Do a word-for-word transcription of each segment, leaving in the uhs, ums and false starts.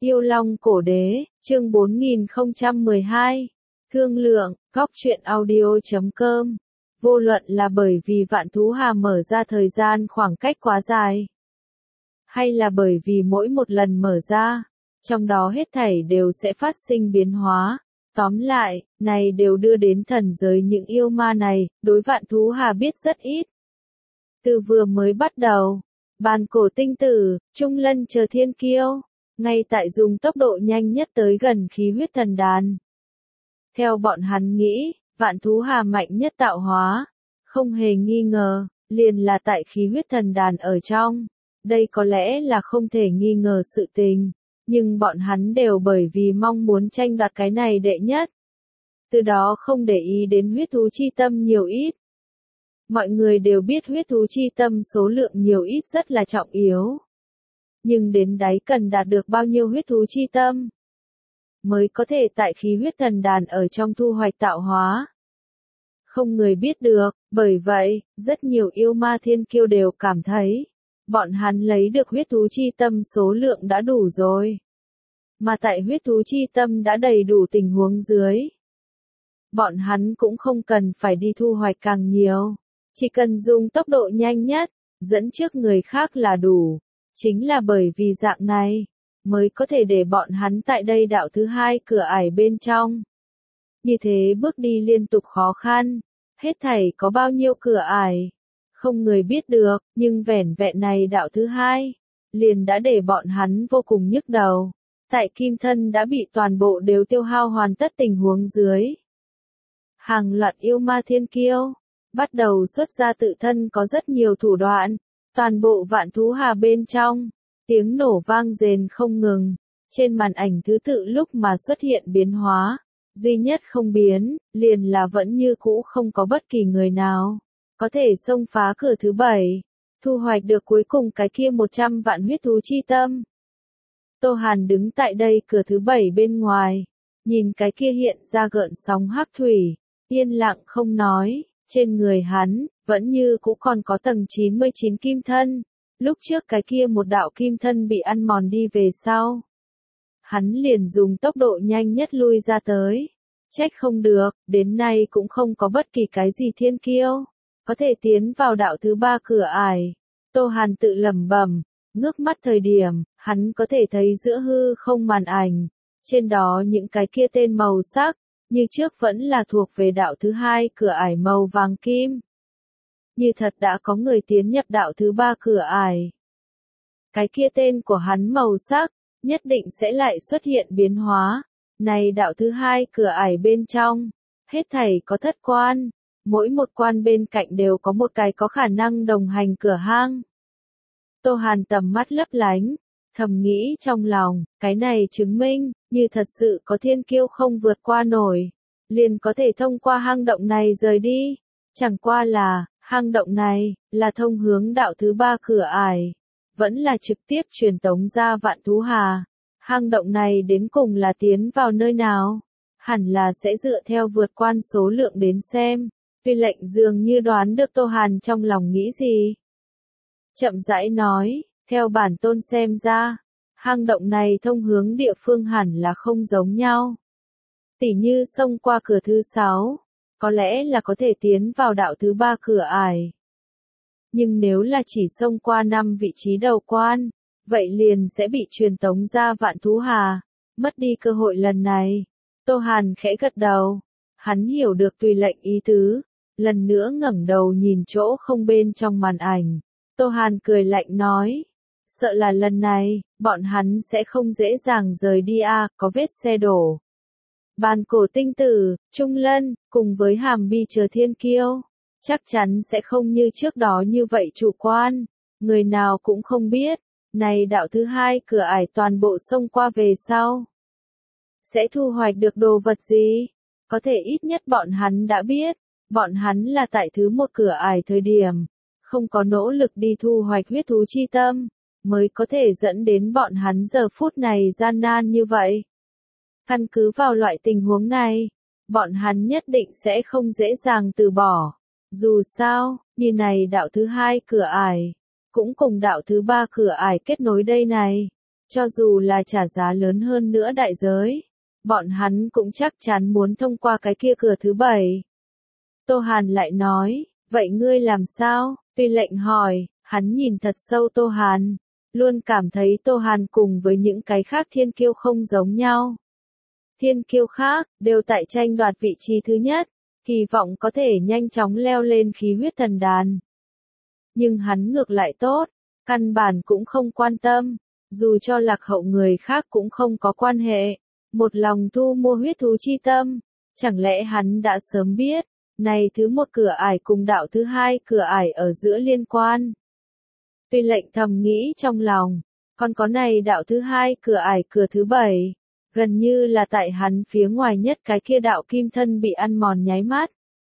Yêu Long Cổ Đế, chương bốn nghìn không trăm mười hai. Thương lượng, góc truyện audio chấm com. Vô luận là bởi vì Vạn Thú Hà mở ra thời gian khoảng cách quá dài, hay là bởi vì mỗi một lần mở ra, trong đó hết thảy đều sẽ phát sinh biến hóa. Tóm lại, này đều đưa đến thần giới những yêu ma này, đối Vạn Thú Hà biết rất ít. Từ vừa mới bắt đầu, Bàn Cổ Tinh Tử, Trung Lân chờ thiên kiêu, ngay tại dùng tốc độ nhanh nhất tới gần khí huyết thần đàn. Theo bọn hắn nghĩ, Vạn Thú Hà mạnh nhất tạo hóa, không hề nghi ngờ, liền là tại khí huyết thần đàn ở trong. Đây có lẽ là không thể nghi ngờ sự tình, nhưng bọn hắn đều bởi vì mong muốn tranh đoạt cái này đệ nhất. Từ đó không để ý đến huyết thú chi tâm nhiều ít. Mọi người đều biết huyết thú chi tâm số lượng nhiều ít rất là trọng yếu. Nhưng đến đáy cần đạt được bao nhiêu huyết thú chi tâm, mới có thể tại khí huyết thần đàn ở trong thu hoạch tạo hóa. Không người biết được, bởi vậy, rất nhiều yêu ma thiên kiêu đều cảm thấy, bọn hắn lấy được huyết thú chi tâm số lượng đã đủ rồi. Mà tại huyết thú chi tâm đã đầy đủ tình huống dưới, bọn hắn cũng không cần phải đi thu hoạch càng nhiều, chỉ cần dùng tốc độ nhanh nhất, dẫn trước người khác là đủ. Chính là bởi vì dạng này, mới có thể để bọn hắn tại đây đạo thứ hai cửa ải bên trong. Như thế bước đi liên tục khó khăn, hết thảy có bao nhiêu cửa ải, không người biết được, nhưng vẻn vẹn này đạo thứ hai, liền đã để bọn hắn vô cùng nhức đầu. Tại kim thân đã bị toàn bộ đều tiêu hao hoàn tất tình huống dưới. Hàng loạt yêu ma thiên kiêu, bắt đầu xuất ra tự thân có rất nhiều thủ đoạn. Toàn bộ Vạn Thú Hà bên trong, tiếng nổ vang rền không ngừng, trên màn ảnh thứ tự lúc mà xuất hiện biến hóa, duy nhất không biến, liền là vẫn như cũ không có bất kỳ người nào, có thể xông phá cửa thứ bảy, thu hoạch được cuối cùng cái kia một trăm vạn huyết thú chi tâm. Tô Hàn đứng tại đây cửa thứ bảy bên ngoài, nhìn cái kia hiện ra gợn sóng hắc thủy, yên lặng không nói. Trên người hắn, vẫn như cũ còn có tầng chín mươi chín kim thân, lúc trước cái kia một đạo kim thân bị ăn mòn đi về sau. Hắn liền dùng tốc độ nhanh nhất lui ra tới, trách không được, đến nay cũng không có bất kỳ cái gì thiên kiêu, có thể tiến vào đạo thứ ba cửa ải. Tô Hàn tự lẩm bẩm, ngước mắt thời điểm, hắn có thể thấy giữa hư không màn ảnh, trên đó những cái kia tên màu sắc, như trước vẫn là thuộc về đạo thứ hai cửa ải màu vàng kim. Như thật đã có người tiến nhập đạo thứ ba cửa ải. Cái kia tên của hắn màu sắc, nhất định sẽ lại xuất hiện biến hóa. Này đạo thứ hai cửa ải bên trong, hết thảy có thất quan, mỗi một quan bên cạnh đều có một cái có khả năng đồng hành cửa hang. Tô Hàn tầm mắt lấp lánh, thầm nghĩ trong lòng, cái này chứng minh, như thật sự có thiên kiêu không vượt qua nổi, liền có thể thông qua hang động này rời đi. Chẳng qua là, hang động này, là thông hướng đạo thứ ba cửa ải, vẫn là trực tiếp truyền tống ra Vạn Thú Hà. Hang động này đến cùng là tiến vào nơi nào? Hẳn là sẽ dựa theo vượt quan số lượng đến xem. Tuy lệnh dường như đoán được Tô Hàn trong lòng nghĩ gì. Chậm rãi nói, theo bản tôn xem ra, hang động này thông hướng địa phương hẳn là không giống nhau. Tỉ như xông qua cửa thứ sáu, có lẽ là có thể tiến vào đạo thứ ba cửa ải. Nhưng nếu là chỉ xông qua năm vị trí đầu quan, vậy liền sẽ bị truyền tống ra Vạn Thú Hà, mất đi cơ hội lần này. Tô Hàn khẽ gật đầu, hắn hiểu được tùy lệnh ý tứ, lần nữa ngẩng đầu nhìn chỗ không bên trong màn ảnh. Tô Hàn cười lạnh nói, sợ là lần này, bọn hắn sẽ không dễ dàng rời đi a, có vết xe đổ. Bàn Cổ Tinh Tử, Trung Lân, cùng với Hàm Bi chờ thiên kiêu, chắc chắn sẽ không như trước đó như vậy chủ quan, người nào cũng không biết, này đạo thứ hai cửa ải toàn bộ xông qua về sau. Sẽ thu hoạch được đồ vật gì? Có thể ít nhất bọn hắn đã biết, bọn hắn là tại thứ một cửa ải thời điểm, không có nỗ lực đi thu hoạch huyết thú chi tâm, mới có thể dẫn đến bọn hắn giờ phút này gian nan như vậy. Căn cứ vào loại tình huống này, bọn hắn nhất định sẽ không dễ dàng từ bỏ. Dù sao, như này đạo thứ hai cửa ải, cũng cùng đạo thứ ba cửa ải kết nối đây này. cho dù là trả giá lớn hơn nữa đại giới, bọn hắn cũng chắc chắn muốn thông qua cái kia cửa thứ bảy. Tô Hàn lại nói, vậy ngươi làm sao? Tuy lệnh hỏi, hắn nhìn thật sâu Tô Hàn, luôn cảm thấy Tô Hàn cùng với những cái khác thiên kiêu không giống nhau. Thiên kiêu khác, đều tại tranh đoạt vị trí thứ nhất, kỳ vọng có thể nhanh chóng leo lên khí huyết thần đàn. Nhưng hắn ngược lại tốt, căn bản cũng không quan tâm, dù cho lạc hậu người khác cũng không có quan hệ, một lòng thu mua huyết thú chi tâm, chẳng lẽ hắn đã sớm biết, này thứ một cửa ải cùng đạo thứ hai cửa ải ở giữa liên quan. Tuy lệnh thầm nghĩ trong lòng, còn có này đạo thứ hai cửa ải cửa thứ bảy, gần như là tại hắn phía ngoài nhất cái kia đạo kim thân bị ăn mòn nháy mắt.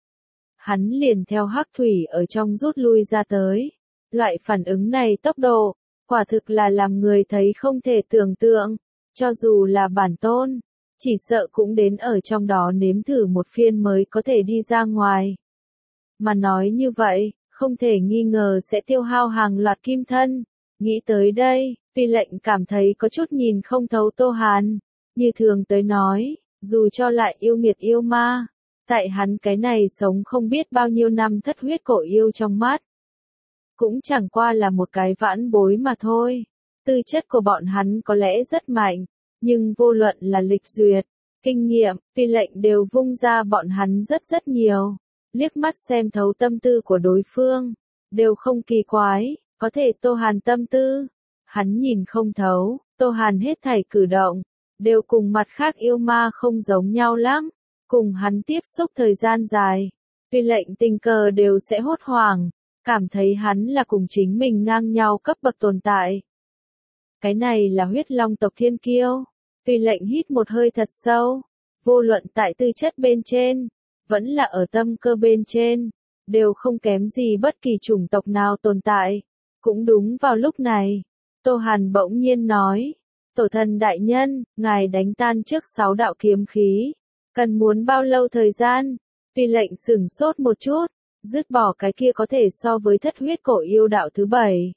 Hắn liền theo hắc thủy ở trong rút lui ra tới, loại phản ứng này tốc độ, quả thực là làm người thấy không thể tưởng tượng, cho dù là bản tôn, chỉ sợ cũng đến ở trong đó nếm thử một phiên mới có thể đi ra ngoài. Mà nói như vậy, không thể nghi ngờ sẽ tiêu hao hàng loạt kim thân. Nghĩ tới đây, Tuy lệnh cảm thấy có chút nhìn không thấu Tô Hàn, như thường tới nói, dù cho lại yêu nghiệt yêu ma, tại hắn cái này sống không biết bao nhiêu năm thất huyết cổ yêu trong mắt, cũng chẳng qua là một cái vãn bối mà thôi. Tư chất của bọn hắn có lẽ rất mạnh, nhưng vô luận là lịch duyệt, kinh nghiệm, Tuy lệnh đều vung ra bọn hắn rất rất nhiều. Liếc mắt xem thấu tâm tư của đối phương, đều không kỳ quái, có thể Tô Hàn tâm tư, hắn nhìn không thấu. Tô Hàn hết thảy cử động, đều cùng mặt khác yêu ma không giống nhau lắm, cùng hắn tiếp xúc thời gian dài, Tuy lệnh tình cờ đều sẽ hốt hoảng, cảm thấy hắn là cùng chính mình ngang nhau cấp bậc tồn tại. Cái này là huyết long tộc thiên kiêu. Tuy lệnh hít một hơi thật sâu, vô luận tại tư chất bên trên, vẫn là ở tâm cơ bên trên, đều không kém gì bất kỳ chủng tộc nào tồn tại. Cũng đúng vào lúc này, Tô Hàn bỗng nhiên nói, Tổ thần đại nhân, ngài đánh tan trước sáu đạo kiếm khí, cần muốn bao lâu thời gian? Tuy lệnh sửng sốt một chút, dứt bỏ cái kia có thể so với thất huyết cổ yêu đạo thứ bảy.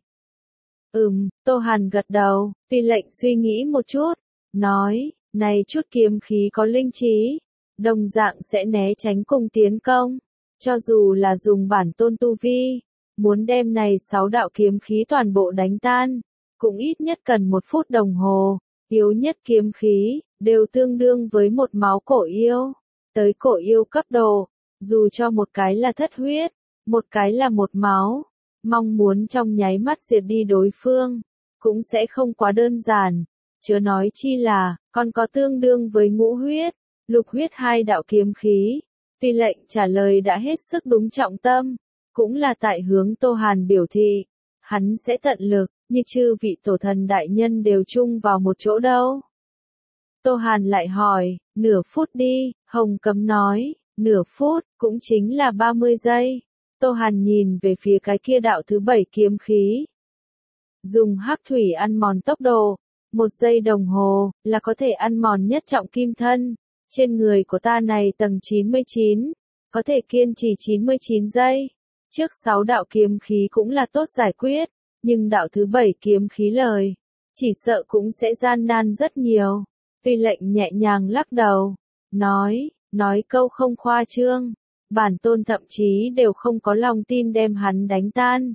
Ừm, Tô Hàn gật đầu, Tuy lệnh suy nghĩ một chút, nói, này chút kiếm khí có linh trí, đồng dạng sẽ né tránh cùng tiến công, cho dù là dùng bản tôn tu vi, muốn đem này sáu đạo kiếm khí toàn bộ đánh tan, cũng ít nhất cần một phút đồng hồ, yếu nhất kiếm khí, đều tương đương với một máu cổ yêu, tới cổ yêu cấp độ, dù cho một cái là thất huyết, một cái là một máu, mong muốn trong nháy mắt diệt đi đối phương, cũng sẽ không quá đơn giản, chớ nói chi là, còn có tương đương với ngũ huyết, lục huyết hai đạo kiếm khí. Tuy lệnh trả lời đã hết sức đúng trọng tâm, cũng là tại hướng Tô Hàn biểu thị, hắn sẽ tận lực, như chư vị tổ thần đại nhân đều chung vào một chỗ đâu. Tô Hàn lại hỏi, nửa phút đi, Hồng Cấm nói, nửa phút, cũng chính là ba mươi giây. Tô Hàn nhìn về phía cái kia đạo thứ bảy kiếm khí. Dùng hắc thủy ăn mòn tốc độ, một giây đồng hồ, là có thể ăn mòn nhất trọng kim thân. Trên người của ta này tầng chín mươi chín, có thể kiên trì chín mươi chín giây. Trước sáu đạo kiếm khí cũng là tốt giải quyết, nhưng đạo thứ bảy kiếm khí lời, chỉ sợ cũng sẽ gian nan rất nhiều. Tuy lệnh nhẹ nhàng lắc đầu, nói, nói câu không khoa trương, bản tôn thậm chí đều không có lòng tin đem hắn đánh tan.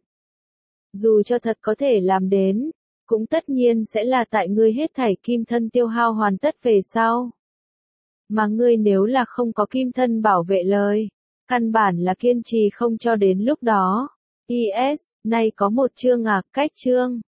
Dù cho thật có thể làm đến, cũng tất nhiên sẽ là tại ngươi hết thảy kim thân tiêu hao hoàn tất về sau. Mà ngươi nếu là không có kim thân bảo vệ lời, căn bản là kiên trì không cho đến lúc đó. i ét, nay có một chương à, cách chương.